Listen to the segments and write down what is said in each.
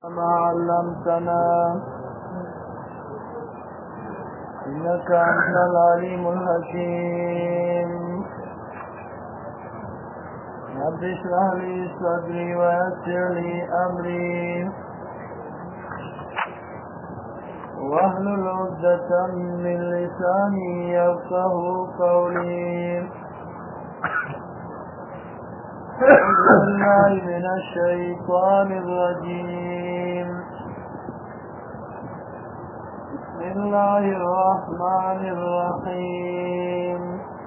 ما علمتنا إنك أنت العليم الحكيم. رب اشرح لي صدري ويسر لي أمري واحلل عقدة من لساني يفقهوا قولي. أعوذ بالله من الشيطان الرجيم. بسم الله الرحمن الرحيم.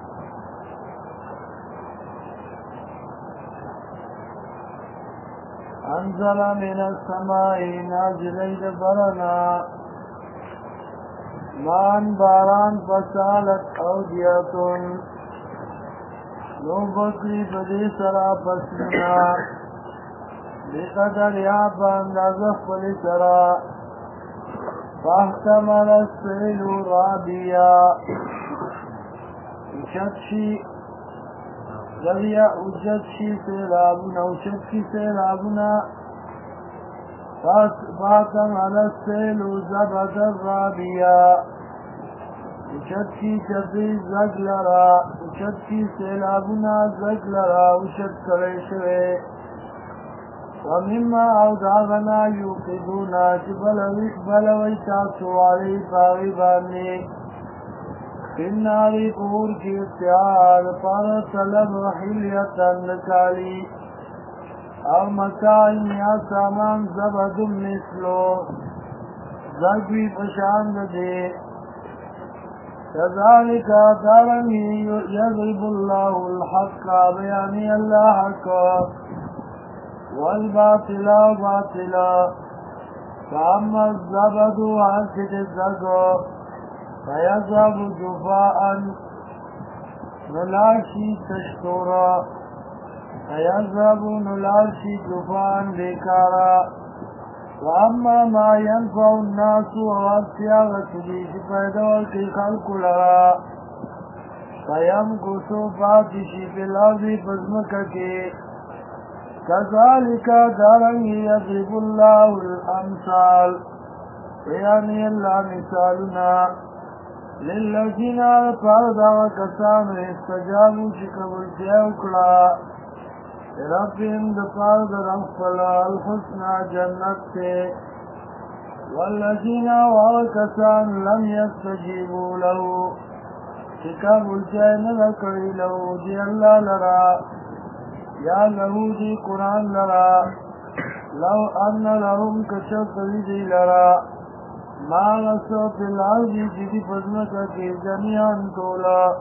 أنزل من السماء نازلين برنا ماء باران فسالت أودية نو بکری بدی سرا پسنا بقدر یا باندازه خپلی سرا فاحتمل السیل رابیا اوچت شی سیلابونا اوچت شی سیلابونا فاحتمل السیل زبد الرابیا اوچت کی چپی زگ لرا اوچت کی سیلابونا زگ لرا اوچت کرے شوے ومما اوزاغنا یوقدونا چی بلوی تاسواری باغی باننے فناری پور کی اتحاد پر طلب حلیتا نکالی او متاعن یا سامان زبد مثلو زگوی پشاند دے كذلك دارني يضرب الله الحق بياني الله حق والباطل باطلا فأما الزبد وعنكت الزقو فيذهب جفاء نلاشي تشتورا فيذهب نلاشي جفاء بكارا وأما ما ينفع الناس وابتياغة ليش فيدور في خلق لرا فيمكث فاتشي في الأرض فزمكك كذلك دارني يضرب الله الأمثال يعني الله مثالنا للذين فرض وكسانوا استجابوا شكبوا الجيوكلا ربهم دفار درخفلا الحسنى جنت والذين وكسان لم يستجيبوا له شكبوا الجين ذكري له دي الله لرا يا له دي قرآن لرا لو أن لهم كشف دي لرا ما غسوا في العرض جدي فزمك في جميعا طولا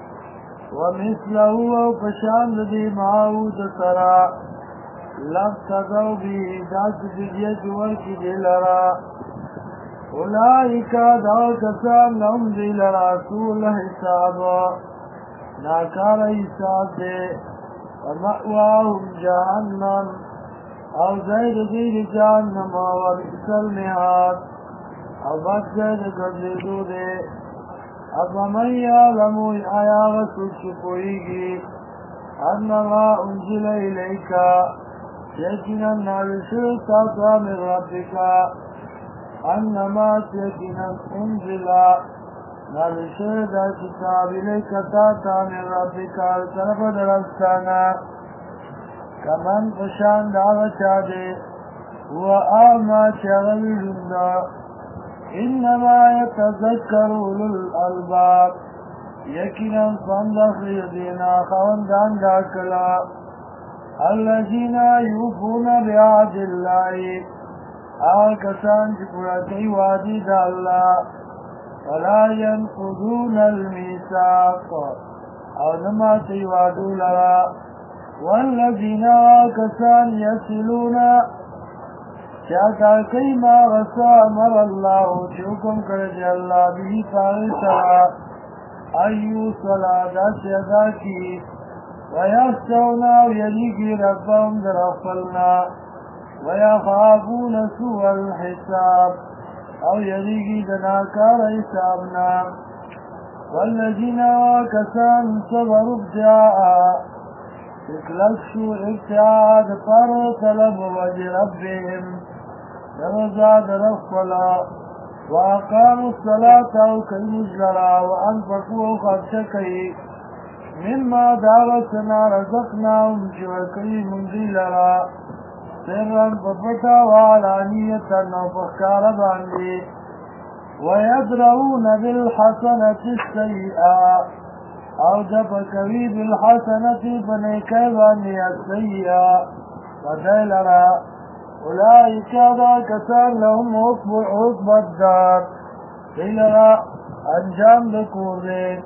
ومثله وفشان دي معاود سرا لفتغوا به ذات جدية ورکی دي لرا اولئك دعو کسان لهم دي لرا سول حسابا ناکار حساب دي ومأواهم جهنم او زید دي جهنم ورئیس المحاد او بس زید قدردو دي افمن یعلم آیا غسل چپوئیگی انما انزل الیکا یقینا نازل تاتا من ربکا انما یقینا انزل نازل دا کتاب الیکا تاتا من ربکا طرف درستانا کمن پشان داغ چاہدے هو آما چاگوی لندا انما يتذكر اولو الالباب يقينا صندق يدينا خوندان داكلا الذين يوفون بعهد الله آكسان جبرتي وادي دا الله فلا ينقضون الميثاق او نما تيوادو لرا والذين آكسان يصلون چاہتا کئی ما غصا امر اللہ چوکم کردی اللہ بھی فاغی سرا ایو صلاة سیدا کی ویخشونا ویلیگی ربهم در اغفلنا ویخافون سوء الحساب او یلیگی دناکار حسابنا والذین کسان صبروا ابتعاء اکلس شو ابتعاد پر طلب وجه ربهم درزا درخلا وأقاموا الصلاة وكيموا الزرع وأنفقوا خرشكي مما دعوتنا رزقناهم شوكي منزل را سرا ففتا وعلانية وفكار باندي ويدرؤون بالحسنة السيئة او دفكوي بالحسنة فنيكي باندي السيئة فديل را أولئك دا كسان لهم عقب الدار قيل را انجام دکور دے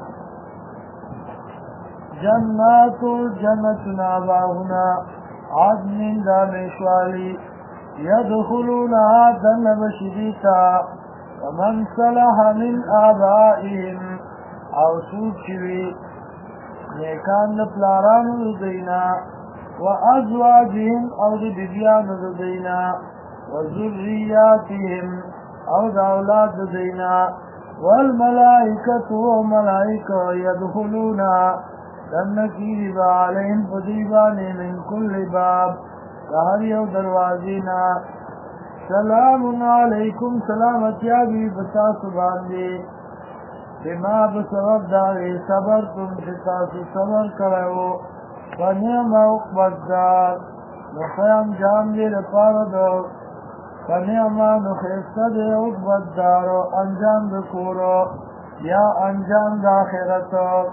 جنات جنتنا باغنا عدن دامشوالی يدخلونها دن بشديتا ومن صلح من آبائهم او سوک چوی نیکان دپلاران دینا وازواجهم او دبیان دینا وذریاتهم او داولاد دینا والملائکة وملائکة يدخلونها دنکی علیہم فدیبانی من کل باب کہر یو دروازینا سلام علیکم سلامتی آبی بتاس باندی بما بسبب داری صبر تم بتاس صبر کرو فنعم عقبت دار نخیم جام دی لپار دو فنعم نخیست دی عقبت دارو انجام دکورو یا انجام داخرتو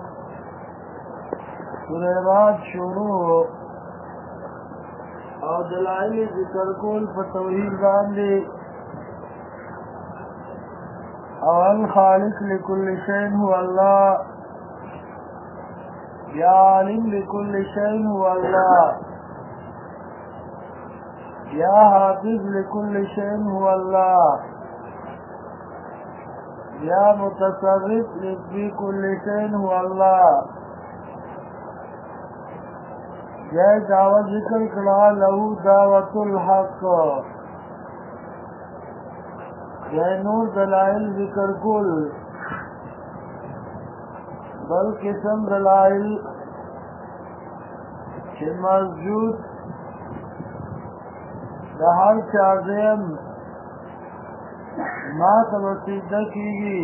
سورہ بعد شروع او دلائل ذکر کول پر توحید باندے اول خالق لکل شین هو اللہ یا عالم لکل شین هو اللہ یا حافظ لکل شین هو اللہ یا متصرف لکل شین هو اللہ یہ دعوت ذکر کلا لہو دعوت الحق یہ نور دلائل ذکر کل بل قسم دلائل چھ موجود دہر چاردیم ما تبسیدہ کیگی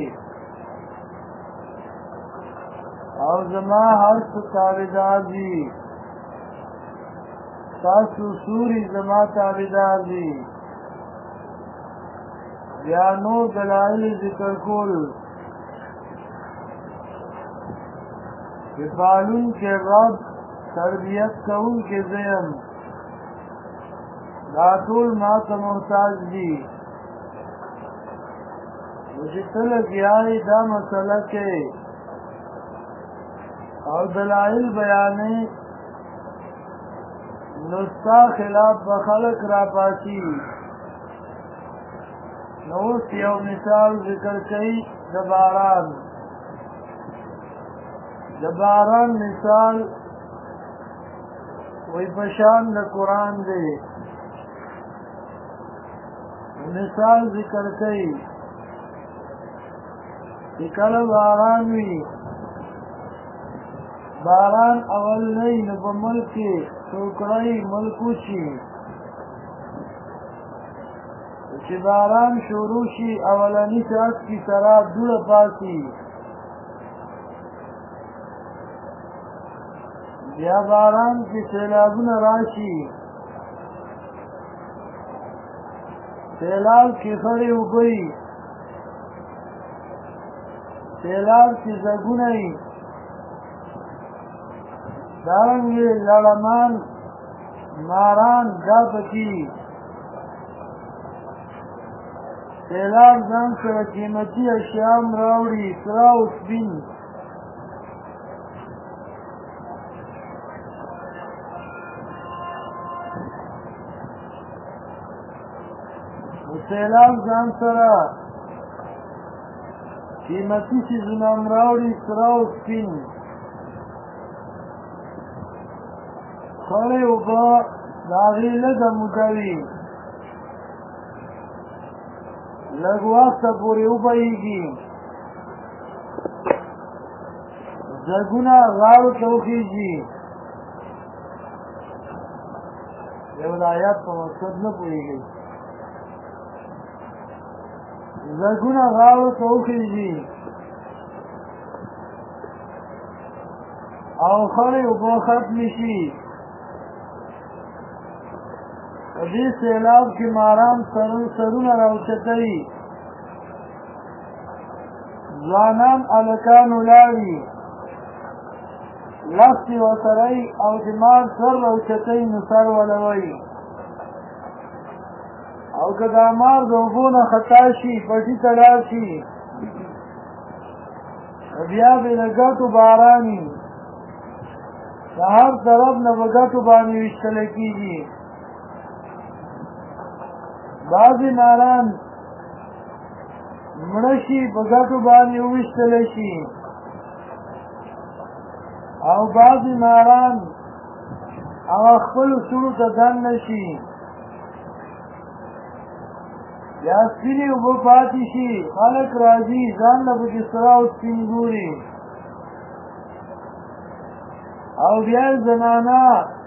اور زما ہر ستاردار دی تاسو سوری زما تابدار دی یا نور دلائل ذکر کول بفعلون کے رب تربیت کون کے ذہن داتول مات محتاج دی مجھے تلک یاری دا مسئلہ کے اور دلائل بیانے نستا خلاف بخلق را پاسی نوست یو مثال ذکر کئی دباران مثال وی پشان دا قرآن دے مثال ذکر کئی اکل باران وی باران اول نئی نبا ملکی ٹوکرائی ملکو شی چی باران شروع شی اولانی ساس کی سرا دور پاسی یا باران کی سیلابون راشی سیلاب کی خڑی اگئی سیلاب کی زگونئی دارنگی لڑمان ماران جا پکی سیلاب زن سر قیمتی اشیام راوڑی سراو سبین سیلاب زن سر قیمتی چیزنام راوڑی سراو سبین خڑے اوپا داغی لگا مکوی لگواستا پوری اوپایی کی زگونا غاو توخی جی یہ آیات پا مقصد نہ پوری گئی زګونه غاړو ته وخیږي او خړې اوبه ختمې شي. په دې سیلاب کې ماران سرونه راوچتوي، ځوانان هلکان ولاړي، لښتې وسرئ او د مار سر راوچتوي نو سر ولوي. او که دا مار د اوبو نه خطا شي پټي ته لاړ شي بیا به د ګټو باراني د هر طرف نه به ګټو باندې ویشتلی کېږي. بعضې ماران مړه شي په ګټو باندې وویشتلی شي او بعضې ماران هغه خپلو سړو ته دننه شي یا سپینې اوبه پاتې شي. خلک راځي ځان له پکې سره او سپین ګوري او بیا یې زنانه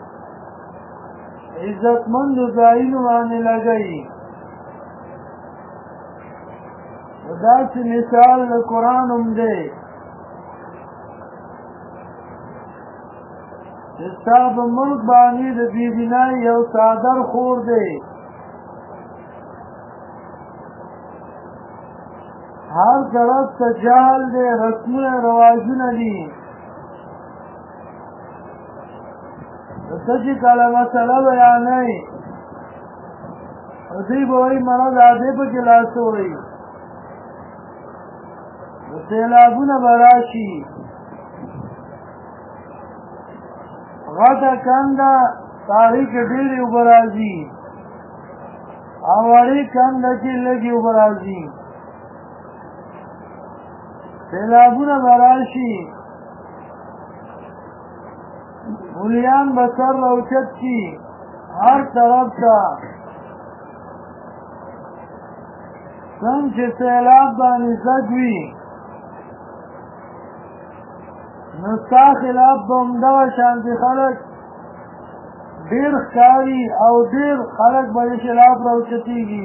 عزتمندو ځایونو باندې لګوي. داسې مثال د قرآن هم دی چې ستا په ملک باندې د بېدینۍ یو څادر خور دی، هر طرف ته جهل دی، رسمونه رواجونه دي. ته چې کله مسله بیانوي دوی به وایي مړه د ادې پکې لاس وړئ، سیلابونه به راشي، غټه کنده ساحې کې ډېرې اوبه راځي او وړې کنده کې لږې اوبه راځي. سیلابونه به راشي، مولیان به سر راوچت شي هر طرف ته. څنګه چې سیلاب باندې زګ وي نو ستا خلاف به همدغه شانتې خلک ډېر ښکاري او ډېر خلک به د خلاف راوچتېږي.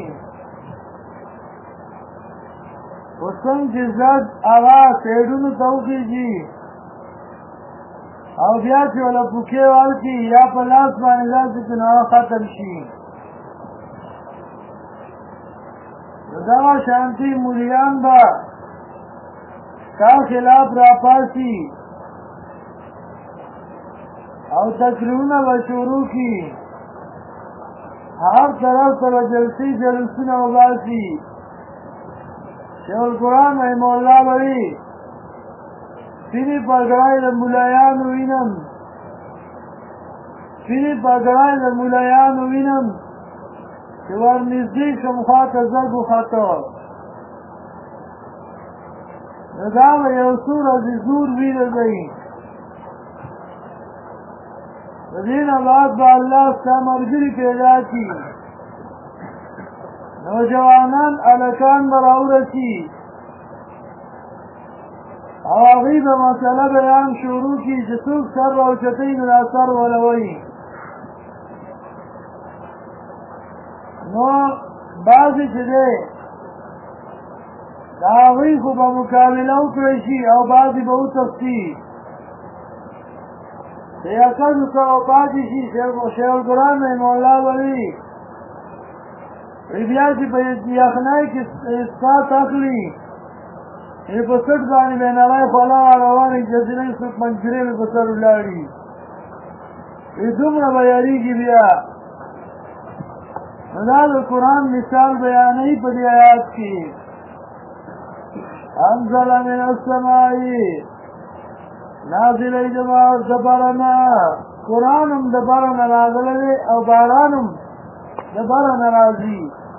خو څنګه چې زګ هغه سایډونو ته وخېږي او بیا چې وله پوکې ورکړي یا په لاس باندې داسې چې نو هغه ختم شي. نو دغه شانتې مولیان به ستا خلاف راپاسي او تقریرونه به شروع کړي، هر طرف ته به جلسې جلوسونه وباسي. شیخ القرآن رحمه الله به وي سپینې پګړۍ د ملایانو وینم، سپینې پګړۍ د ملایانو وینم چې ورنږدې شم خواته زګ وخته. نو دا به یو څو ورځې زور ویره کوي. د دې نه بعد به الله ستا ملګري پیدا کړي، نوجوانان هلکان به راورسي او هغوی به مسله بیان شروع کړي چې څوک سر راوچتوي نو دا سر ولوي. نو بعضې چې دی د هغوی خو به مقابله وکړی شي او بعضې به وتښتي، د یقظو سره پاتې شي. شیخ القرآن رحمه الله به وي بیا چې په یخنۍ کې اسقاط اخلي په سټ باندې به نړۍ خوله روانې جزیرې څوک منجرې مې په سر ولاړي دومره به یارېږي. بیا دا د قرآن مثال بیانوي په دې آیات کې انزل من السماء نازلې د باره نه، قرآن هم د باره نه راغلی دی او باران هم د باره نه راځي.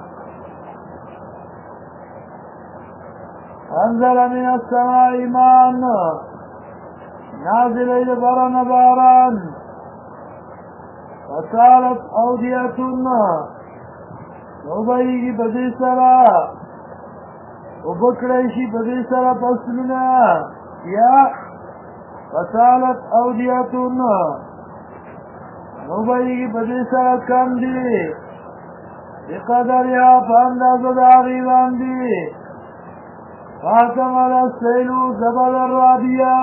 انزل من السماء ماء نازلې د باره نه باران فسالت اودیة وبهیږي په دې سره اوبه کړی شي په دې سره فصلونه یا فسالت اودیة وبهیږي په دې سره کاندي بقدر یا په اندازه د هغې باندې فاحتمل السیل زبد الرابیہ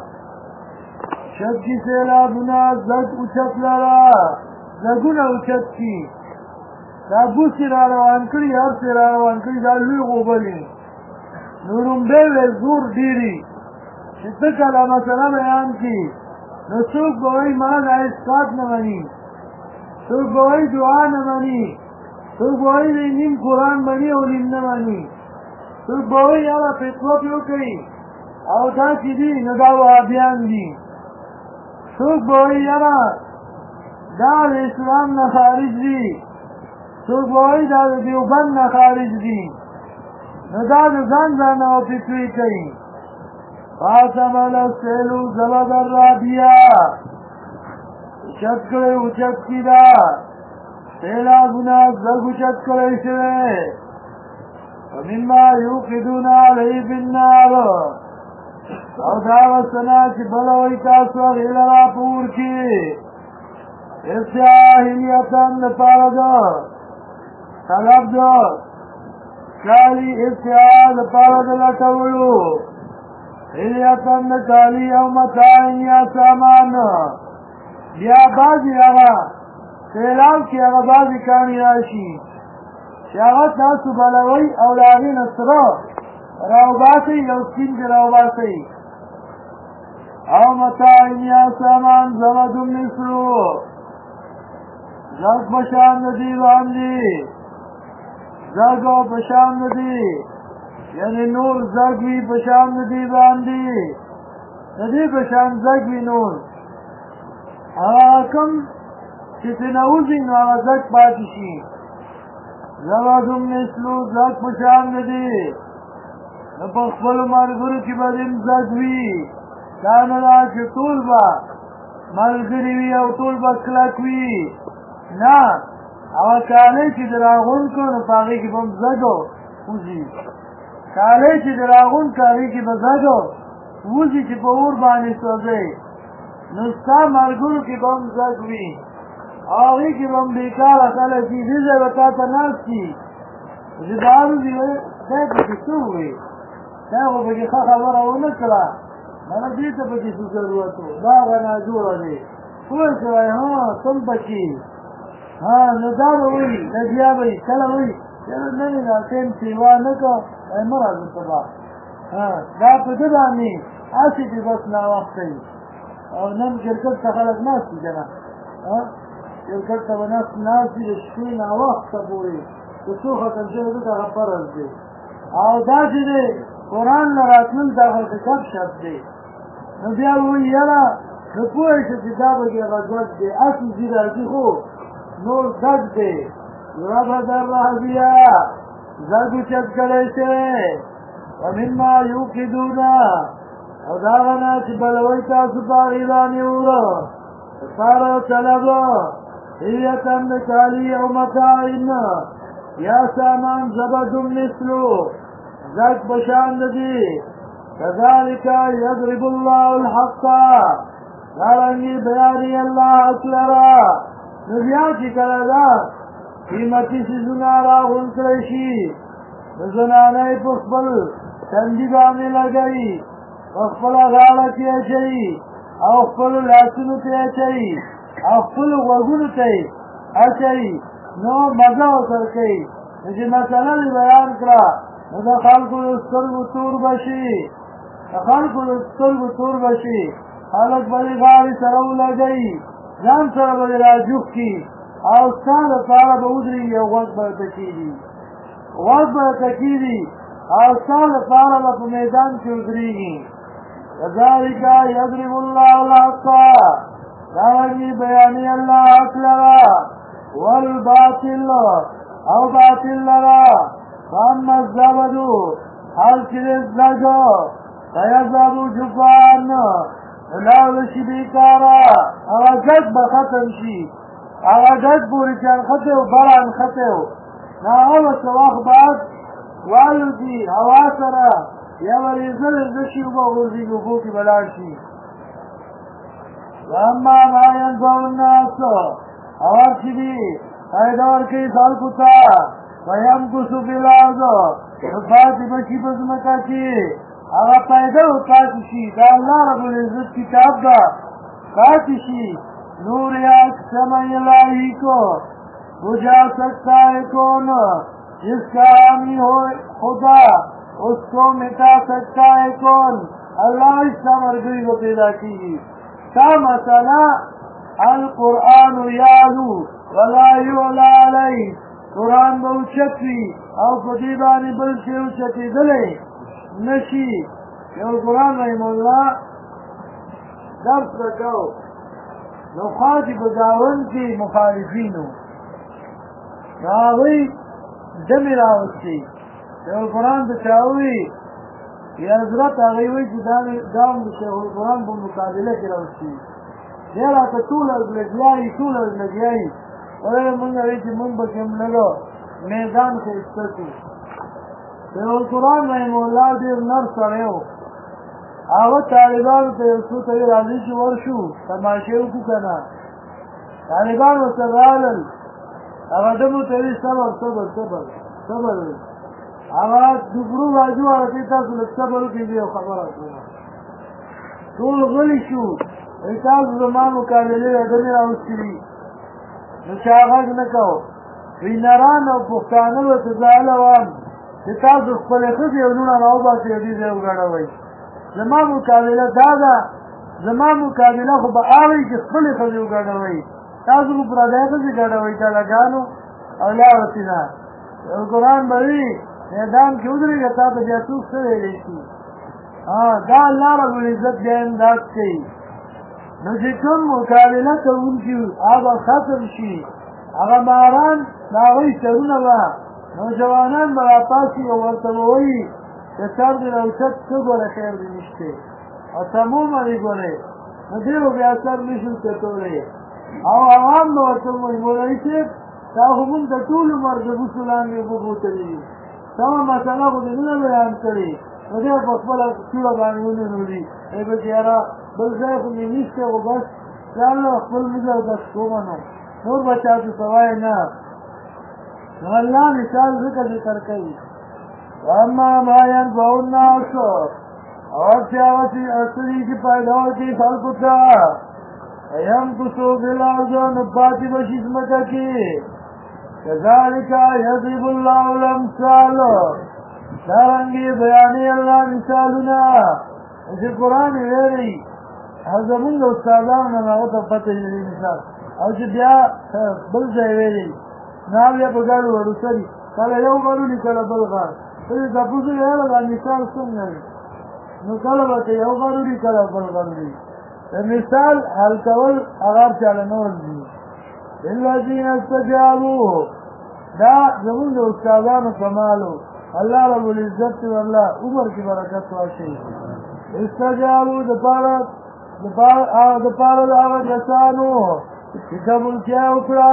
شد کی سیلابنا زد اچت لرا زدون اچت کی دا بوسی را روان کری هر سی را روان کری دا لوی غوبلی نورم بیوی زور دیری شتکل مسئلہ بیان کی نو سوک بوئی مان اسقاط نمانی سوک بوئی دعا نمانی سوک بوئی نیم قرآن بنی و نیم نمانی سوک بوئی یالا فتوہ پیو کئی او دا چی دی نو دا وحابیان دی سوک بوئی یالا دا اسلام نخارج دی سوک بوئی دا دیوبند نخارج دی نو دا زن زن او فتوی کئی فاحتمل السیل زبد الرابیہ اچت کرے اچت کی دا سیلابنا زگ اچت کرے شوے ومما یوقدون علیہ بالنار او داوستنا چی بلوئی تاسو غیلرا پور کی استعاہلیتن پاردا طلب دا کالی استعاہ پاردا لٹولو حلیتن کالی او متاعین یا سامان بیا بازی آغا سیلاب کی آغا بازی کانی راشی شاغت ناسو بلوی اولاغی نصرا راوباسی یوسکین کی راوباسی او متاعین یا سامان زمدن نسلو زرگ بشان ندی باندی زرگو بشان ندی یعنی نور زگوی بشان ندی باندی ندی بشان زگوی نور آکم چیسی نوزی نو آغا زگ پاتشی زوادم نسلو زگ بشان ندی نپخبل مرگرو کی بدن زگوی کاندا چی طول با ملگری وی او طول با کلکوی نا آغا کالی چی دراغون کن پاگی کی بم زگو خوزی کالی چی دراغون کاری کی بزگو وزی چی پا اور بانی سوزی نستا مرگرو کی بم زگوی آغی کی بم بیکار اکالی چی دیزے بتا تا ناس کی زبارو دیوے دیتا کسو ہوئی تیغو بکی خبر او نکلا مانا دیتا بکی سو ضرورتو باغا ناجورا دی کوئی سوائی ہاں تم بکی ہاں ندارو ہوئی نجیا بھئی کلا ہوئی ننی نا تیم سیوا نکا مرض تبا دا پده بانی آسی دی بس نا وقتی او نم کرکت تا خلق ناسی جنا کرکت تا ناسی دشکی نا وقت بوئی کسو ختم شده تا غفرز دی او دا چی دی قرآن لراتمن دا خلق کب شد دی نبیا ہوئی یلا نپوئی شد دا بگی غزوت دی اسی زیرا کی خو نور زد دی رب در رحبیا زد چد کرے سے ومما یوقدونا او داغنا چی بلوی تاسو پاغیلانی اورا سارا طلبا حیتن نکالی او متاعین یا سامان زبدن نسلو زد بشان دی كذلك يضرب الله الحق دارنگی بیانی اللہ اکلرا نبیاتی کلدا قیمتی سیزونا را غنکرشی نزنانی پخبل تندی بامی لگئی پخبل غالتی اچئی او خبل لاسنو تی اچئی او خبل غرگونو تی اچئی نو مزا سرکئی نجی مسئلہ بیان کرا ندا خلقو دسترگو تور بشی خلقو دسترگو تور بشی خلق بلی غاری سرو لگئی جان سر بلی راجوخ کی او ستان پارا بودری یو وقت برتکی وقت برتکی او ستان پارا با میدان کی ادریگی وذالک یضرب اللہ الحق دارنگی بیانی اللہ حق لرا والباطل او باطل لرا فاما الزبدو حال چرز لگو فیضبو جفان لاولشی بیکارا اغا گد بختم شی اغا گد بوری چان خطو بران خطو نا اول سواخ بعد والو دی هوا سرا یا وریزل ازشی و بغوزی گفو کی بلاشی واما ما ینفع الناس اور چی دی فائدور کی خلقو تا ويمكث في الارض پاتې بشي په ځمکه کې هغه پیدا او پاتې شي دا الله رب العزت کتاب دا پاتې شي نور یا سمع الہی کو بجھا سکتا ہے کون جس کا حامی ہو خدا اس کو مٹا سکتا ہے کون اللہ اس کا مرگری کو پیدا کی کا مسئلہ القرآن یعلو ولا یعلا علیہ قرآن با اوچتوی او قدیبانی بلچه اوچتی دلی نشی یو قرآن رحم اللہ درس رکھو نو خواهی بداون کی مخالفینو راوی دمی راوستی یو قرآن بچاوی یا حضرت آغیوی چی دام شیخ القرآن با مقابله کی راوستی دیرا تا طول از لگیایی ولی منگا ویچی من بکم لگو میدان سے استتو شیخ القرآن رحم اللہ دیر نر سڑیو آغا طالبان تا یوسو تاوی راضی شو ورشو تماشیو کو کنا طالبان و سرالل آغا دمو تاوی صبر آغا دبرو راجو آرکی تاسو لک صبرو کی دیو خبر اکونا طول غلی شو ایتاز زمان مکاللی ادمی راوستی نشاغاز نکو وینران او پختانل و تزالوان ایتاز اخپل خود یونونا ناو باسی حدیث اوگڑوی زمان مکالله دادا زمان مکالله خو با آوی که خپل خود اوگڑوی تاسو کو پردای خود اوگڑوی تا لگانو اولا وسینا قرآن بوی میدان کی ادری گتا تا جاسوس سوی لیشی دا اللہ رب العزت بیا امداد کئی نو چې کوم مقابله کوونکي هغه ختم شي هغه ماران د هغوی سرونه به نوجوانان به راپاسي او ورته به وایي چې سر دې راوچت څه ګوره خیر دې نشته او تمومه دې ګورې نو دې به بیا سر نشو چتولی او عوام به ورته وایي مولوي صاحب دا خو مونږ د ټول عمر د بوسو لاندې اوبه بوتلي دي سمه مسله خو دې نه بیان کړې نو دې په خپله توره باندې وننولي ای بچ یاره بل ځای خو مې نشته خو بس دا الله خپل مزه بس کومه نو نور بچا ته سوای نه نو الله مثال ذکر کوي واما ما ينفع الناس اور سیاوتی اصلی کی پیدا ہوتی خلق تا يمكثوا في الارض نباتی بشیزمکا کی كذلك يضرب الله الامثال دارنگی بیانی اللہ مثالنا اسی قرآن ویری زمونږ استادانو نه هغه ته پته لري مثال او چې بیا بل ځای ویلي نو بیا په ګاډو ورسري کله یو غاړو دي کله بل غاړ ته تاسو یې هغه مثال څنګه نو کله به یو غاړو دي کله بل غاړو دي مثال حل کول هغه چاله نه ورځي الذين استجابوا دا زمونږ استادانو کمالو الله رب العزت والله عمر کی برکت واشي استجابوا د پاره هغه کسانو چې قبولتیا وکړه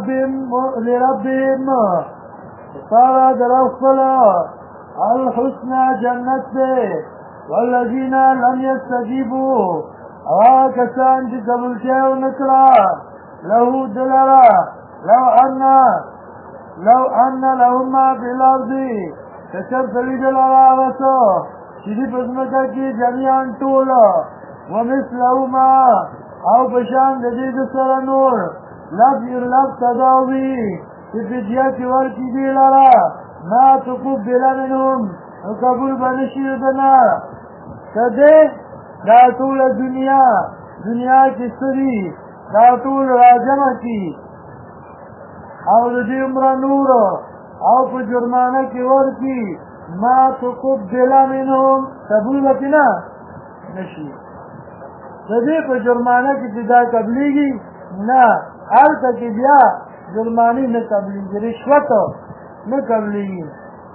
لربهم پاره د رب خپل الحسنى جنت دی والذین لم یستجیبوا هغه کسان چې قبولتیا ونه کړه له دلرا لو ان لهم ما فی الارض کچر سوی دلرا غسو چې دې په ځمکه کې جریان ټول ومثلهما او بشان د دې سره نور لفظ تداوی چې فدیه کې ورکړي دي لرا ما تقبل منهم قبول بنشي دنا کده دا ټول دنیا کې سری دا ټول راجمه کی او د دې عمر نور او په جرمانه کې ورکړي ما تقبل منهم قبول وکنا نشي د دې په جرمانه کې چې دا قبليږي نه هلته کې بیا جرمانی نه قبليږي رشوت نه قبليږي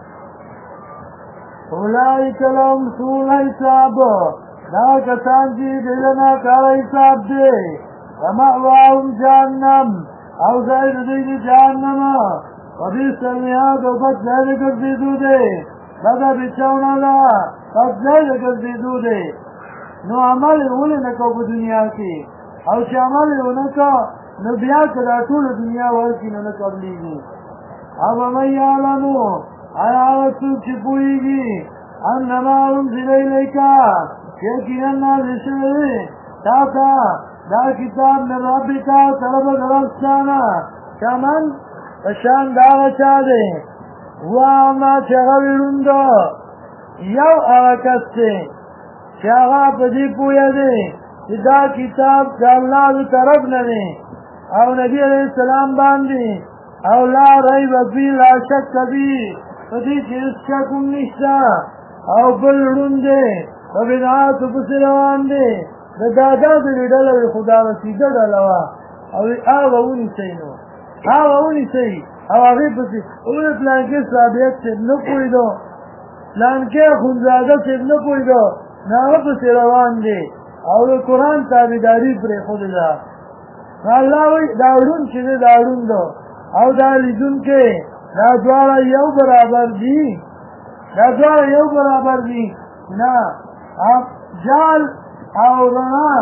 اولئک لهم سوء الحساب دا کسان چې دلنا کار حساب دی ومأواهم جهنم او ځای د دوی جهنم وبئس المهاد او بد ځای د ګرځېدو دی بده بچاونه ده بد ځای د ګرځېدو دی نو عمل ولې نه کو په دنیا کې او چې عمل ونه کو نو بیا که دا ټول دنیا ورکړي نو نه قبلېږي افمن یعلم آیا هغه څوک چې پوهېږي انما انزل الیک یقینا نازل شوی دی تا ته دا کتاب من ربک طرف د رب څخه کمن په شان د هغه چا دی واما چې هغه ړوند یو هغه کس دی چې هغه په دې پوهه دی چې دا کتاب د الله د طرف نه دی او نبي علیه السلام باندې او لا ریب فیه لا شک فیه په دې کې هېڅ شک هم نشته او بل ړوند دی په بدعاتو پسې روان دی د دادا د ډله وي خو دا رسیده ډله وه او هغه ونیسئ نو هغه ونیسئ او هغې پسې وګوره پلانکې صحابیت صاحب نه پوهېدو پلانکې اخندزاده صاحب نه پوهېدو نو هغه پسې روان دی او د قرآن تابعداري پرېښودې ده نو الله وایي دا ړوند چې دی دا ړوند او دا لیدونکی دا دواړه یو برابر دي دا دواړه یو برابر دي نه جال او رڼا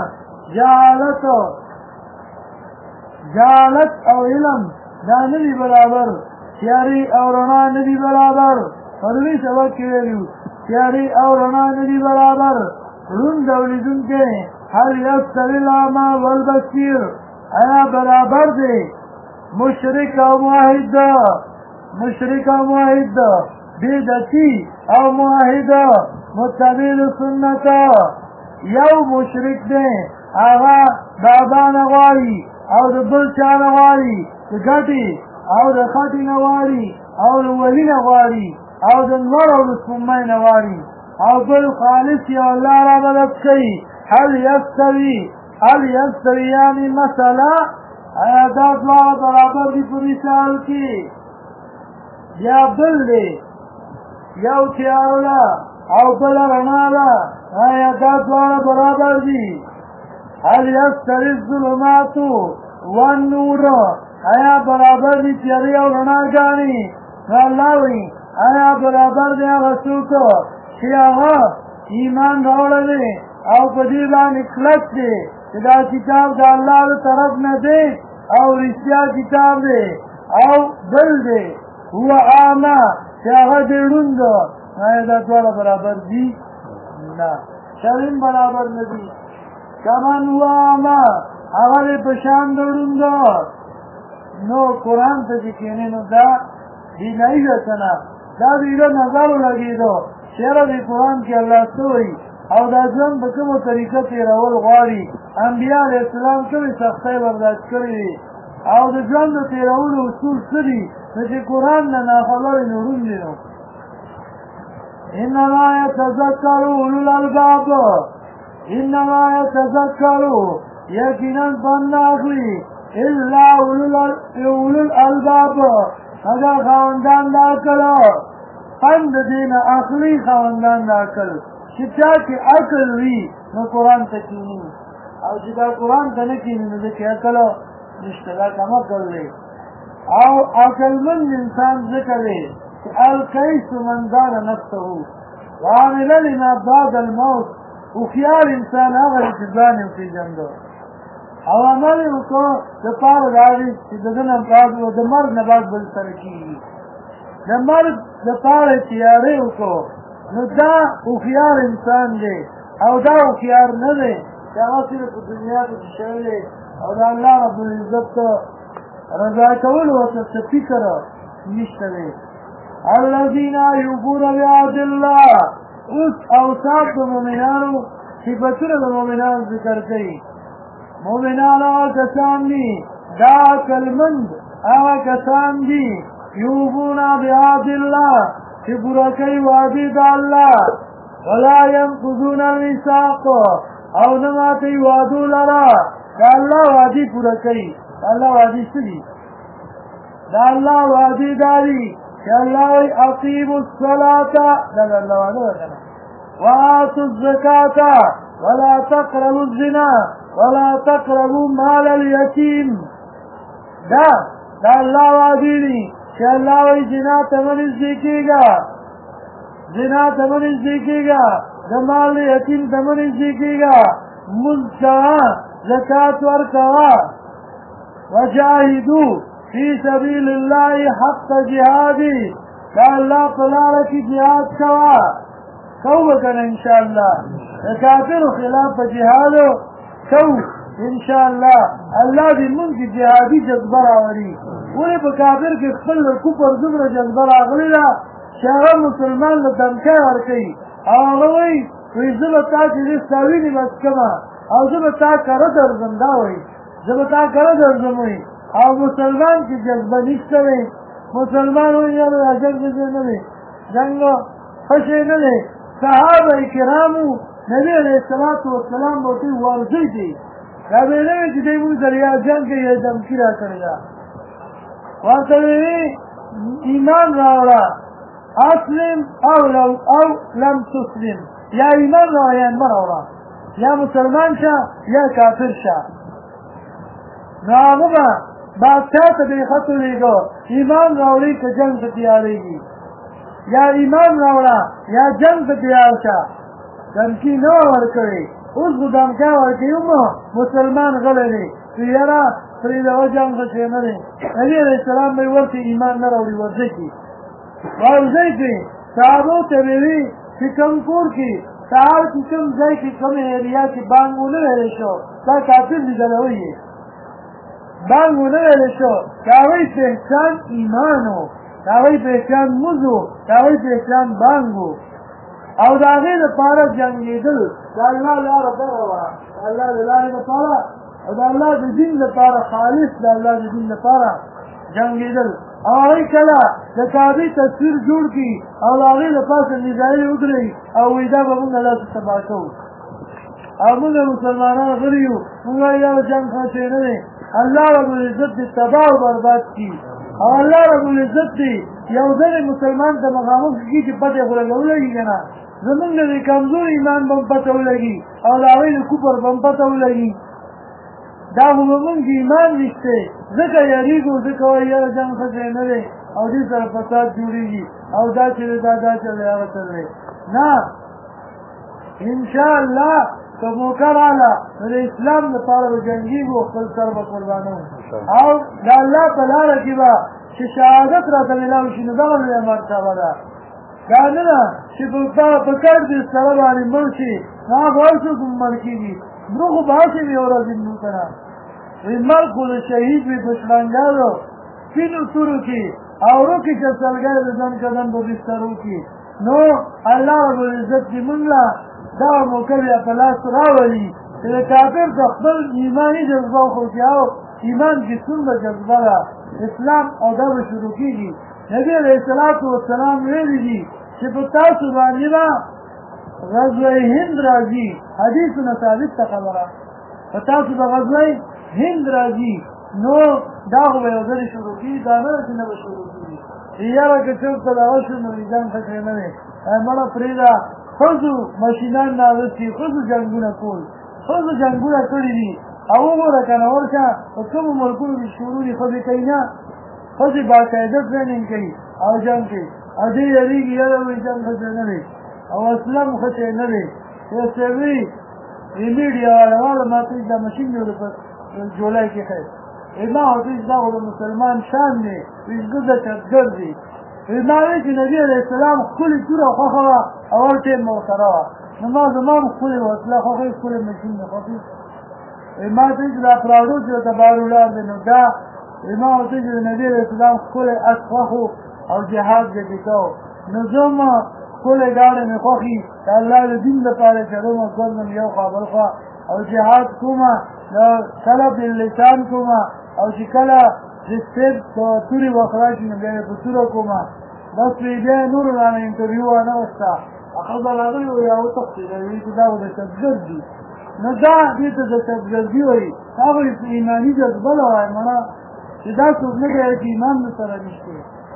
جالت او علم دا نه دي برابر تیاري او رڼا نه دي برابر پروني سبق کې ویلو تیاري او رڼا نه دي برابر ړوند او لیدونکی هل یستوی الاعمی والبصیر آیا برابر دی مشرک او موحد بدعتی او موحد متبع سنت یو مشرک دی هغه بابا نه غواړي او د بل چا نه غواړي د ګټې او د خټې نه غواړي او د ولي نه غواړي او د لمر او د سپوږمۍ نه غواړي او بل خالص یو الله را مدد کوي هل یستویان مثلا آیا دا دواړه برابر دي په مثال کې یا بل دی یو تیاره ده او بله رڼا ده آیا دا دواړه برابر دي هل یستوی الظلمات والنور آیا برابر دي تیارې او رڼاګانې الله وایي آیا برابر دی هغه څوک چې هغه ایمان راوړلی او په دې باندې کلک دی چې دا کتاب د الله د طرف نه دی او رښتیا کتاب دی او بل دی هو اعمی چې هغه دی ړوند آیا دا دواړه برابر دي نه شرم برابر نه دي کمن هو اعمی هغه دی په شان د ړوند نو قرآن ته چې کښېنې نو دا بینایي ده که نه دا دیده نظر لګېدو چې یاره دې قرآن کې الله څه وایي او دا ژوند په کومه طریقه تېرول غواړي انبیا علیه السلام کومې سختۍ برداشت کړې وي او د ژوند د تېرولو اصول څه دي نو چې قرآن نه ناخبرې نو ړوند دي نو انما یتذکر اولو الالباب انما یتذکر یقینا پند اخلي الا اولو الالباب اگر خواندان د عقل پند دین اخلي خواندان د عقل چې چا کې عقل وي نو قرآن ته کښېني او چې دا قرآن ته نه کښېني نو ده کې عقل نشته دا کم عقل دی او عقلمند انسان ځکه دی چې الکیس من دان نفسه وعمل لما بعد الموت هوښیار انسان هغه دی چې ځان یې وپېژنده او عمل یې وکړو دپاره د هغې چې د ده نه بعد د مرګ نه بعد بل سره کېږي د مرګ دپاره یې تیارې وکړو نو دا هوښیار انسان دی او دا هوښیار نه دی چې هغه صرف په دنیا کې شوی دی او د الله رب العزت رضا کولو ورته څه فکر نشته دی الذین یوفون بعهد الله اوس اوصاف د مؤمنانو صفتونه د مؤمنانو ذکر کوي مؤمنان هغه کسان دي دا عقلمند هغه کسان دي یوفون بعهد الله چې پوره کوي وعدې د الله ولا ینقضون المیثاق او نه ماتوي وعدو لره د الله وعدې پوره کوي د الله وعدې څه دي د الله وعدې دا دي چې الله وایي اقیموا الصلاة دا د الله وعده ده که نه وآتوا الزکاة ولا تقربوا الزنا ولا تقربوا مال اليتیم دا الله وعدې دي چې الله وایي زنا ته مه نږدې کېږه زنا ته مه نږدې کېږه د مال یتیم ته مه نږدې کېږه لمونځ کوه زکات ورکوه وجاهدو فی سبیل اللہ حق جہادی دا اللہ پلارکی جہاد کوا کو بکن انشاءاللہ کافر خلاف جہادو کو انشاءاللہ اللہ دی من کی جہادی جذبہ راوری ولی پا کافر کی خپل کفر زبر جذبہ راغلی دا شاغا مسلمان لدمکہ ورکی آغوی وی زبتا چیزی ساوینی بس کما او زبتا کردر زنداوی زبتا کردر زموی او مسلمان کی جذبہ نکتوی مسلمان ہوئی یا جنگ نوی جنگ خوشی نوی صحابہ کرامو نبی علیہ السلام بوتی ورزی دی رابی نوی چی دیمون دریا جنگ یہ دمکی را کریا وانتوی ایمان راورا اسلم او لم تسلم یا ایمان راورا یا انمر راورا یا مسلمان شا یا کافر شا ناموبا بادشاہ تا بے خطو لے گو ایمان راوری کا جنگ تا تیارے گی یا ایمان راورا یا جنگ تا تیار شا دمکی نو ورکوی اس کو دمکا ورکی مسلمان غلے تیارا فرید او جنگ تا شیمنے نبی علیہ السلام میں ورسی ایمان نراوری ورزی کی ورزی کی صحابو تبیوی کی کم پور کی صحاب کی کم زی کی کم ایریا کی بانگو نرہے شو تا کافر دی دلوئی ہے بانگو نویل شو کاوی پہچان ایمانو کاوی پہچان مزو کاوی پہچان بانگو او داغی دا پارا جنگی دل دا اللہ لارا دروا دا اللہ لارا دا پارا او دا اللہ دا دین دا پارا خالص دا اللہ دا دین دا پارا جنگی دل او آئی کلا دا کابی تصویر جوڑ کی او داغی دا پاس نزائی ادری او ویدا با منگا لا تتباکو او منگا مسلمانان غریو منگا یا جنگ خاصے نوے اللہ رب العزت دی تباہ و برباد کی اور اللہ رب العزت دی یوزن مسلمان تا مقاموں کی چی پتہ خلقو لگی کنا زمین دی کمزور ایمان بم پتہ لگی اور لاوی دی کپر بم پتہ لگی داہو بمون کی ایمان نشتے ذکر یریگو ذکر ویر جنگ خسے نرے اور دی سر فساد جوڑی گی اور دا چلے چلے آگا چلے نا انشاءاللہ تو موقع رالا میرے اسلام نے پارا جنگی کو خپل سر بقربانو او دا اللہ تعالی رکیبا چی شہادت را تلیلاو شنو دا غلی امار چاودا داننا چی پکر دی سربانی مرشی نا بارسو کم مرکی دی بروخو باسی بھی اور زندو کنا وی مرکو دا شہید بھی دشمنگارو پینو سورو کی اورو کی چسلگر دن کدن با بسترو کی نو اللہ رب العزت دی منلا دا موقع بیا پلاس راولی کہ کافر تخبر ایمانی جذبہ خوشیاو ایمان کی سن دا جذبہ دا اسلام او دا شروع کی گی نبی علیہ السلام ویلی دی چی پتا سبانی با غزوہ ہند رازی حدیث ثابت تا خبرہ پتا سبا غزوہ ہند رازی نو دا غو بیوزر شروع کی دانا رسی نبا شروع کی ایارا کچوک تا داوشو نویدان خشی نوی ایمانا فریدا خزو مشینان ناغستی خزو جنگونا کول خزو جنگونا کلی دی او گورا کنورشا و کم ملکون دی شروع دی خزی کئی نا خزی باقاعدت رنین کئی او جنگ کئی او دی یریگی یروی جنگ خزی نوی او اسلام خزی نوی یہ سوی میڈیا والا ماتوی دا مشین جولائی کی خیر ایما حدیث دا غلو مسلمان شان دی ویزگو دا چدگر دی ایماوی چی نبی علیہ السلام خلی تورا خوخوا اول تیم موسروا نماز امام خلی وطلا خوخی خلی مشین خوخی ایماوی چی دا پراڑو چی دا تبارولار دنو دا ایماوی چی دا نبی علیہ السلام خلی اسخوخو او جہاد جدیتو نظام خلی گاڑی میں خوخی تا اللہ دین دا پارے چرم گرنم یو خوابل خوا او جہاد کوما کلا باللسان کوما او چی کلا جسد توری وخراشی نبیانی پسورا کوما بس بیدیا نور رانا انترویو آنا وستا اخذ الادوی و یاو تقصیر ویدی داو دا تبگر دی ندا دیتا دا تبگر دی وی تاو ایمانی جذبلا وائی منا چی دا سوزنه گئی که ایمان نسر نشتے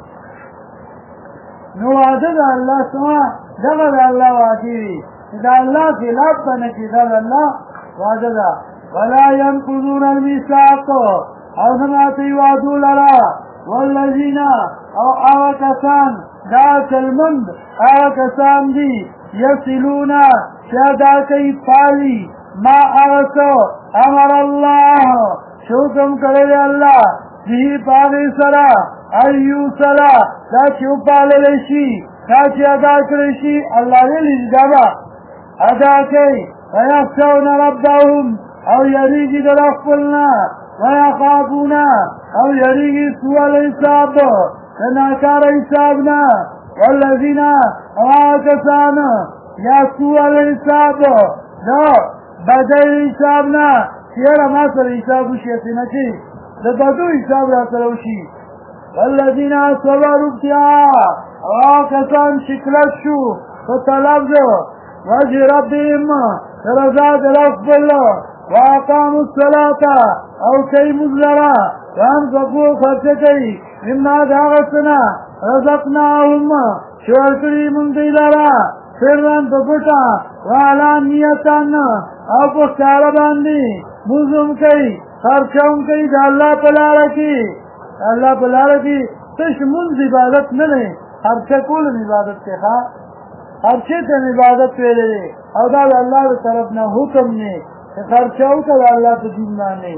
نو وعده دا اللہ سوا دغا دا اللہ وعدیوی دا اللہ خلاف بنکی دا اللہ وعده دا ولا ينقضون الميثاق او نماتی وعدو لرا والذین او آوکسان دا کلمند آوکسان دی یصلون شادا کئی پالی ما آوکو امر اللہ شوکم کرے اللہ به پاغی سرا ایو سرا دا چو پاللشی دا چی ادا کرشی اللہ ویلی جدابا ادا کئی ویخشون ربهم او یریگی در اخفلنا ویخافون او یریگی سوء الحساب ناکار حسابنا والذین آکسان یا سوء الحساب دا بدل حسابنا چیرا ما سر حسابو شیطینا چی دا بدو حساب را سروشی والذین صبروا ابتغاء آکسان شکلت شو فطلب دو وجه ربهم رضاد الافضل واقاموا الصلاة او کئی مزلرا وانفقوا خرچکی مما داغتنا رزقناهم شورکری من دیلارا سرن پپٹا وعلانیتان او پختار باندی مزم کئی خرچون کئی دا اللہ پلارکی اللہ پلارکی تش منز عبادت نلے خرچہ کول عبادت کے خواہ خرچے تن عبادت پیلے او دا اللہ طرفنا حکم نے خرچاو کا اللہ پہ دین مانے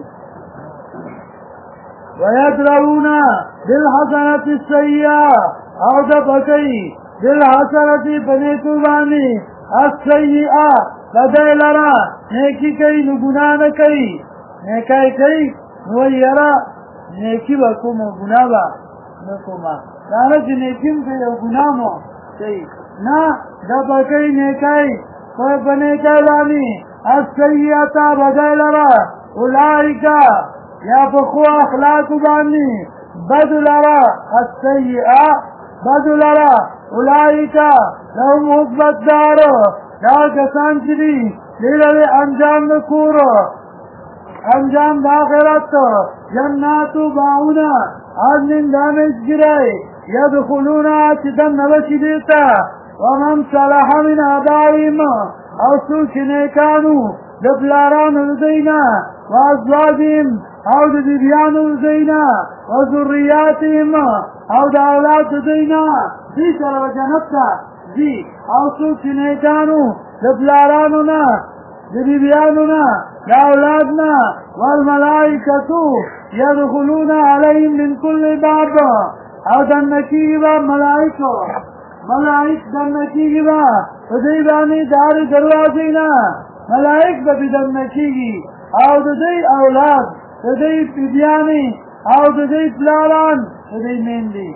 وَيَدْرَوْنَ بِالْحَسَنَةِ السَّيِّئَةِ او دا پکئی بِالْحَسَنَةِ پنیکو بانی السَّيِّئَةِ بدائی لرا نیکی کئی نو گناہ نکئی نیکائی کئی نوی یرا نیکی با کم و گناہ با نکوما دانا چی نیکیم کئی و گناہ مو کئی نا دا پکئی نیکائی پنیکائی بانی السیئتا بدائی لرا اولائکا یا پخو اخلاق بانی بدو لرا السیئا بدو لرا اولائکا لهم حکمت دارو دا کسان چلی لیلل انجام نکورو انجام داخرت جناتو باؤنا آدن دانش گرائی یدخلونا چدن نبچی دیتا ومن صلح من آبائیم او سوچ نیکانو دپلارانو دینا وازواجیم او دیبیانو دینا وذریاتیم او دا اولاد دینا دی سر جنت تا دی او سوچ نیکانو دپلارانو نا دیبیانو نا دا اولادنا والملائکتو یدخلون علیهم من کل باب او دنکی با ملائکو ملائک دنکی با فدیبانی دار دروازینا ملائک با بدنکی او دی اولاد دی پیدیانی او دی پلاران دی میندی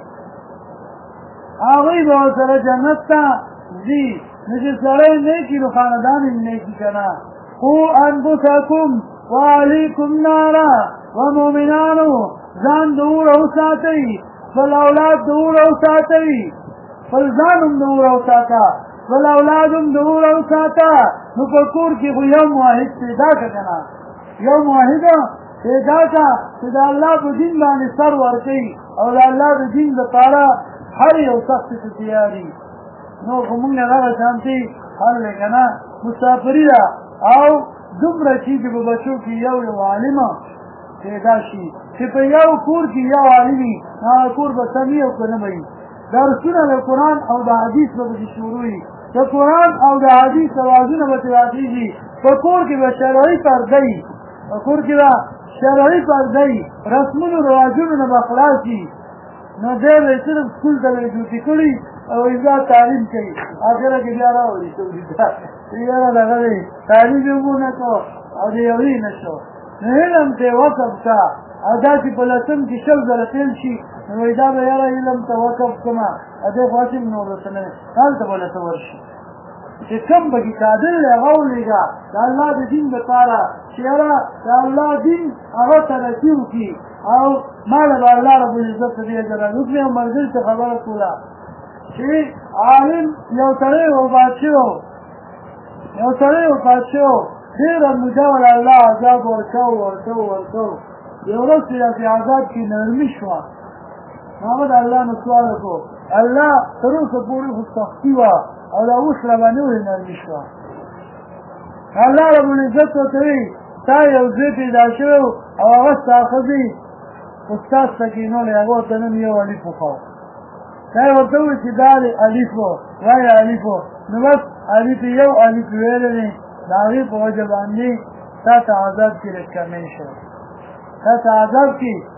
آغی با سر جنت تا دی نجی سره نیکی رو خاندان نیکی کنا قو انفسکم و علیکم نارا و مومنانو زان دور او ساتی فالاولاد دور او ساتی فالزانم دور او ساتا فالاولادم دور او ساتا نو پکور کی خو یو موحد پیدا کنا یو موحد پیدا کا دا اللہ پا دین بانی سر ورکی او دا اللہ پا دین دا پارا ہر یو سخت تیاری نو خمونگ نگا شانتی حل لکنا مسافری دا او دمرا چی که بچو کی یو عالم پیدا شی چی پا یو کور کی یو عالمی نا کور بسمی او کنبئی درسونه د قرآن او د حدیث به شروعي د قرآن او د حدیث اوازونه به تراځي په کور کې به شرعي پردې په کور کې به شرعي پردې رسمونو رواجونو نه به خلاصي نو دې به صرف سکول ته ډیوټي کړي او ایزا تعلیم کوي اخره کې بیا راوړي څه یاره دغه تعلیم یې نه کو او دې یوې نشو نه علم ته وقف کا ادا چې په لسم کې شل زره تل شي نو دا به یاره علم ته وقف کما اده خاصم نو رسنه حال ته ولا تور شي چې کم به قادر له غولېګا دا الله د دین لپاره چې یاره دا الله دین هغه ترتیب کی او مال به الله رب العزت دې جلال او مرګ ته خبره کوله چې عالم یو سره او بادشاہ ډېر مجاور الله عذاب ورکو یو ورځ چې عذاب کې نرمي شوه محمد الله نو سوال کو الله تر اوسه پورې خو سختي وه او دا اوس را باندې ولې نرمي شوه الله رب العزت ورته وایي تا یو ځای پیدا شوی او هغه ستا ښځې استاد سکینونې هغه ورته نن یو الف وښوه دا یې ورته ووایي چې دا دی الف وایه الف نو بس الف یو الف ویلی دی د هغې په وجه باندې تا ته عذاب کې لږ کمی شو تا ته عذاب کې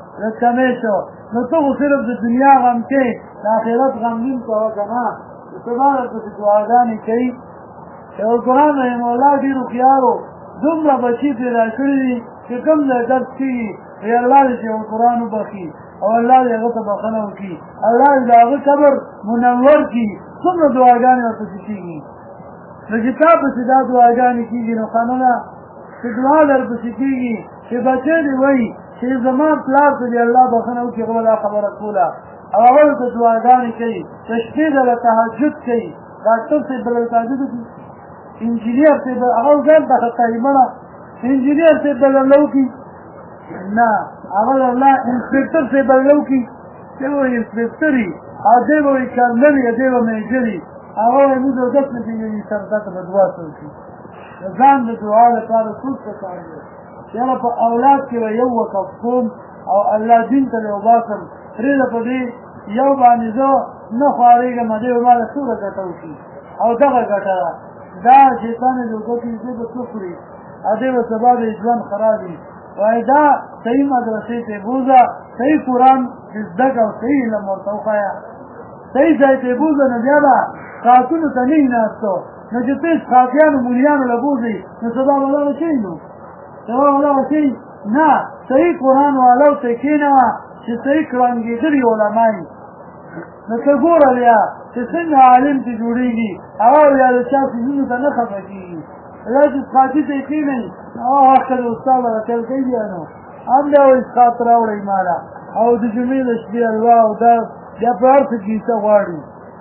کمی شو نو ته خو صرف د دنیا غم کې د آخرت غمګین کوه که نه د سبا درپسې دعاګانې کوي شیخ القرآن رحمه الله ډېر هوښیار دومره بچي پیدا کړي دي چې کوم ځای درد کېږي ای الله دې شیخ القرآن وبخي او الله دې هغه ته بخښنه وکړي الله دې د هغه قبر منور کړي څومره دعاګانې ورپسې کېږي نو چې تا پسې دا دعاګانې کېږي نو قانونه چې دعا درپسې کېږي چې بچی دې وایي چې زما پلار ته دې الله بخښنه وکړي هغه دا خبره کوله او هغه ورته دعاګانې کوي د شپې دله تهجد کوي ډاکټر صاحب دله تهجد وکړي انجینیر صاحب هغه ځان ته خطایمنه انجینیر صاحب دله لوکي نه هغه الله انسپکټر صاحب دله لوکي دی به وایي انسپکټري او دی به وایي کرنل یا دی به میجري هغه وایي موږ د دس نه پېژني سر دا ته به دعا څه وکړي د ځان د دعا لپاره څوک پکار دی یاره په اولاد کې به یو وقف کوم او الله دین ته یې وباسم پرېږده په دې یو باندې زه نه خوارېږم دی به ما له څومره ګټه وکړي او دغه ګټه ده دا شیطان یې جوړ کړي چې به څه خوري او دی به سبا د ژوند خراب وي وایي دا صحیح مدرسې ته بوځه صحیح قرآن زده کړه او صحیح علم ورته وښیه صحیح ځای ته بوځه نو بیا به ساعتونو ته نه ناستو نو چې ته اسحاقیانو مولیانو له بوځې نو سبا به دغه شی نو سبا به دغه شی نه صحیح قرآن والو ته کښېنوه چې صحیح کړنګېدلي علما یي نو ته ګوره بیا چې څنګه عالم چې جوړېږي هغه بیا د چا څیزونو ته نه خفه کېږي دا چې اسقاطي ته یې کښېنوي هغه وخت د استاد هغه چل کوي بیا نو هم بیا وایي اسقاط راوړئ ماله او د جمعې د شپې حلوا او دا بیا په هر څه کیسه غواړي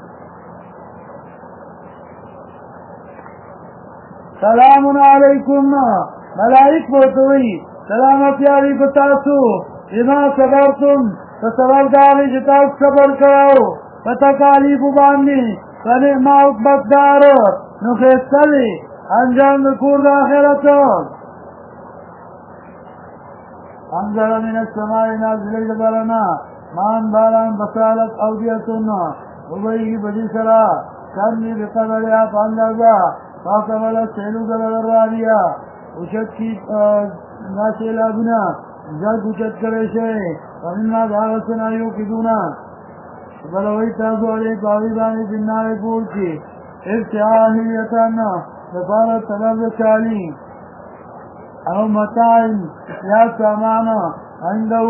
سلام علیکم ملائک ورته وایي سلامتی علی په تاسو بما صبرتم په صبر د هغې چې تاسو صبر کوو په تکالیفو باندې په نعم عاقبت دار نو ښایسته دی انجام د کور د آخرت انزل من السماء نازلې د بارانه مان باران بصالت اودیتون وبهیږي په دې سره کمې بقدرها په اندازه فاقبله سیلو دلرانیه اوچت کی ناسیلابونه زرد اوچت کړی شوی ومما د هغه څه نه یوقدونه بلوی تاسو علیه باغي باندې جنارې پور کړي ابتعاهیتن دپاره طلب د کالي او متاعن یا سامان عنده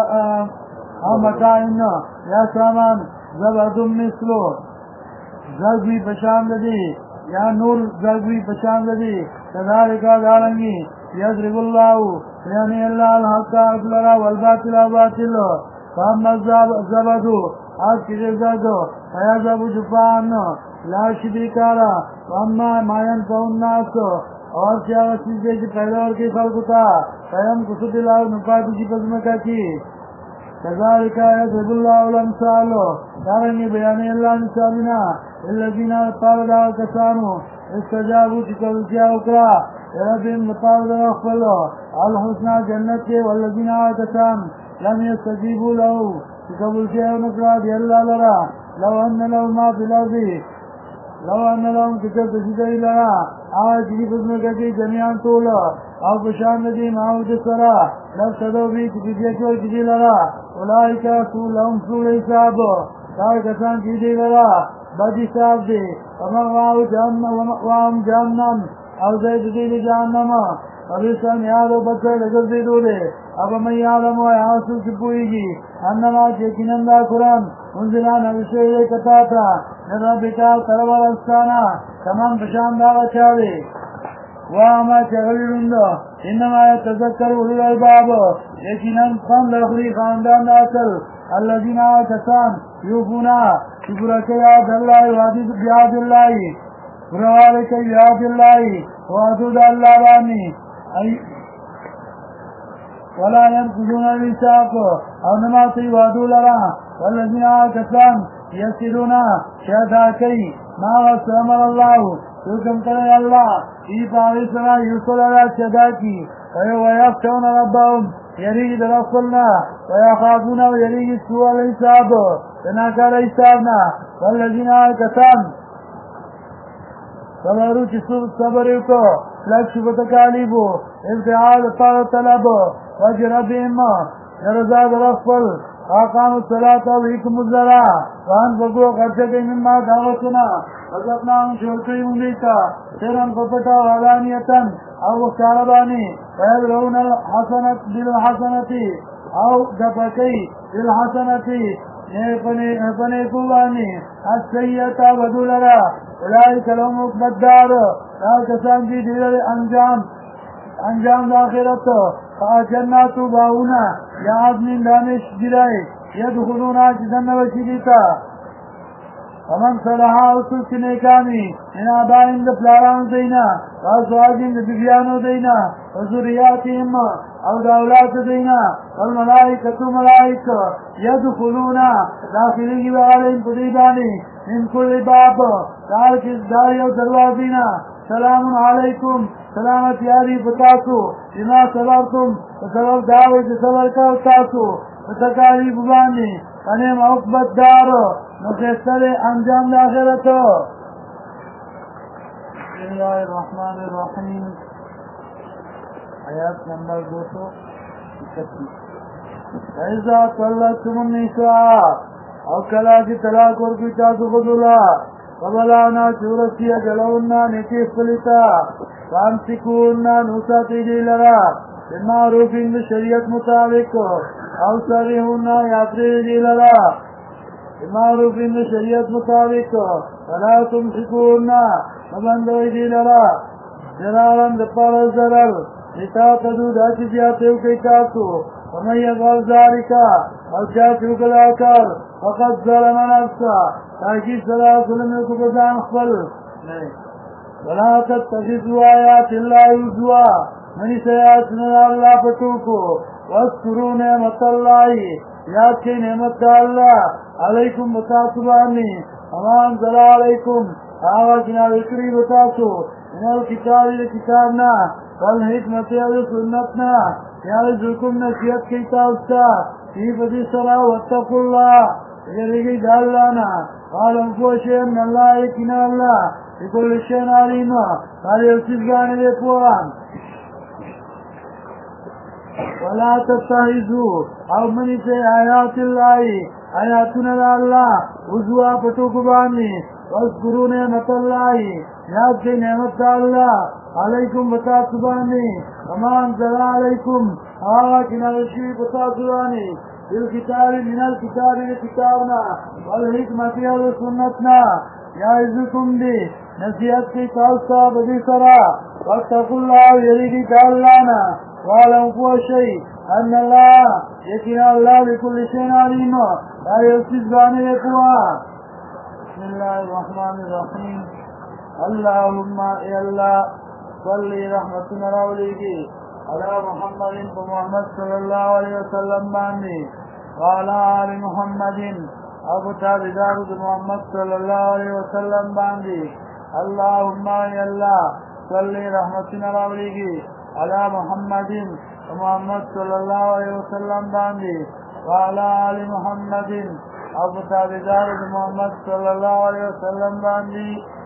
او متاعن یا سامان زبردم مثلو زرگوی پشاند دی یا نور زرگوی پشاند دی کذالکا دارنگی یضرب اللہ یعنی اللہ الحق اکلرا والباطل باطل فاما الزبدو آج کسی زردو فیضب جفان لا شدی کارا واما ماین فون ناسو اور کیا چیز دے کہ پیدا اور کی خلق تھا قیم قصد اللہ نفاتی کی پزمکہ کی كذلك يضرب الله الامثال دارنگی بیان اللہ مثالنا الذين قالوا كسانوا استجابوا تكلوا اکرا ربهم لقالوا اخفلوا الحسنى جنت والذين كسان لم يستجيبوا له تكلوا اکرا دی اللہ لرا لو ان لهم ما في الارض لو ان لهم كتب تجدئی لرا آج کی قسمکہ کی جميعا طولا او بشان ندی معاود سرا لب صدو بھی کسی چور کسی لرا اولائی کا سول لهم سول حساب کار کسان کسی لرا بد حساب دی ومغواو جہنم او زید دیل جہنم وبیسان یادو بچر لگر دیدو دے اب من یعلم و یحاسو چپوئی گی انما چیکنن دا قرآن انزلان ابشوئی کتاتا من ربکا طربال استانا تمام بشان داغا چاوی وما چغلیرون دا انما یتذکر اولی الالباب یکنن فن لخری خاندان اصل الذین آتسان یوفونا شکرک یاد اللہ وحدیث بیاد اللہ روالک بیاد اللہ وحدود اللہ بانی ولا ينقضون الميثاق او نماتی وعدو لرا والذین آتسان یسرون شهدا کئی ما غسرمر اللہ حکم کرے اللہ ای پاوی سنا یوصل علی شهدا کی ویخشون ربهم یریگ در اصلنا ویخافون ویریگ سوء الحساب تناکار حسابنا والذین آتسان صبرو چی صبریو کو لکشو بتکالیبو ابتعاد پار طلب وجه ربهم نرزا درخفل آقام الصلاة وحکم الزرا وان بگو خرچه مما دعوتنا رزقناهم شرقی ملیتا سرن پپتا وعلانیتا او اختاربانی ویدرون الحسنت بالحسنتی او دپکی بالحسنتی پنے کوبانی السیئتا بدولرا اولئک لهم عقبى الدار لا کسان کی دیگر انجام داخرت جنات باؤنا یا آدمین دانش جرائے یدخلونا جزن وشیدیتا ومن صلحا اصلت نیکانی ان آبائن دفلاران دینا وازواجین دبیانو دینا وزریاتیم او داولات دینا والملائکتو ملائک یدخلونا داخلی کی بغالین قدیبانی من کل باب داری او دروازینا سلام علیکم سلامت یاری بتاسو بما صبرتم وسبب دعوی صبر کا تاسو وتکالی ببانی انیم عقبت دار نخستر انجام داخرتو. بسم اللہ الرحمن الرحیم. آیات نمبر 231. فَإِذَا طَلَّقْتُمُ النِّسَاءَ او کلا کی طلاق ورکی تاسو بدولا فبلانا چورسی اجلونا نیچیس پلیتا فامسکونا نوسا تیجی لرا بمعروفین بشریعت مطابق او سریحونا یاتری دی لرا بمعروفین بشریعت مطابق فلا تمسکونا مبندوی دی لرا جرارا دپار زرر لتا تدو داچی جاتیو کئی تاسو ومن یفعل ذالکا او چاچو کلاکر فقد ظلم نفسا تاکید صدا ظلم کو بزان خفل ولا تتخذوا آیات اللہ عزوا منی سیاتنا اللہ پٹوکو واذکروا نعمت اللہ یاد کے نعمت اللہ علیکم بتاسبانی امان ذرا علیکم آوازنا وکری بتاسو من الکتاب کتابنا والحکمت سنتنا یعظکم نصیحت کی تاستا فی بدی سرا واتقوا اللہ یریگی دالانا قالم فوشی ان اللہ یکنا اللہ بكل شيء عليم قال يوسفان الإخوان ولا تتخذوا او من في آيات الله آياتنا الله وزوا فتوكباني واذكروا نعمة الله یاد کی نعمت الله عليكم بتاسباني وما انزل عليكم آواتنا رشي بتاسباني بالكتاب من الكتاب لكتابنا والحكمة والسنتنا يعظكم به نصیحت کی تاستا بدی سرا واتقوا اللہ یریگی تعالینا وعلم فوشی ان اللہ یقینا اللہ بكل شيء علیم لا يوسفان الإخوان. بسم اللہ الرحمن الرحیم. اللہم اے اللہ صلی رحمتنا راولیگی علی محمد محمد صلی اللہ علیہ وسلم بانی وعلى آل محمد ابو تابدار محمد صلی اللہ علیہ وسلم باندی اللہم اے اللہ صلی رحمتنا راولیگی علی محمد محمد صلی اللہ علیہ وسلم باندی وعلى آل محمد ابو تابدار محمد صلی اللہ علیہ وسلم باندی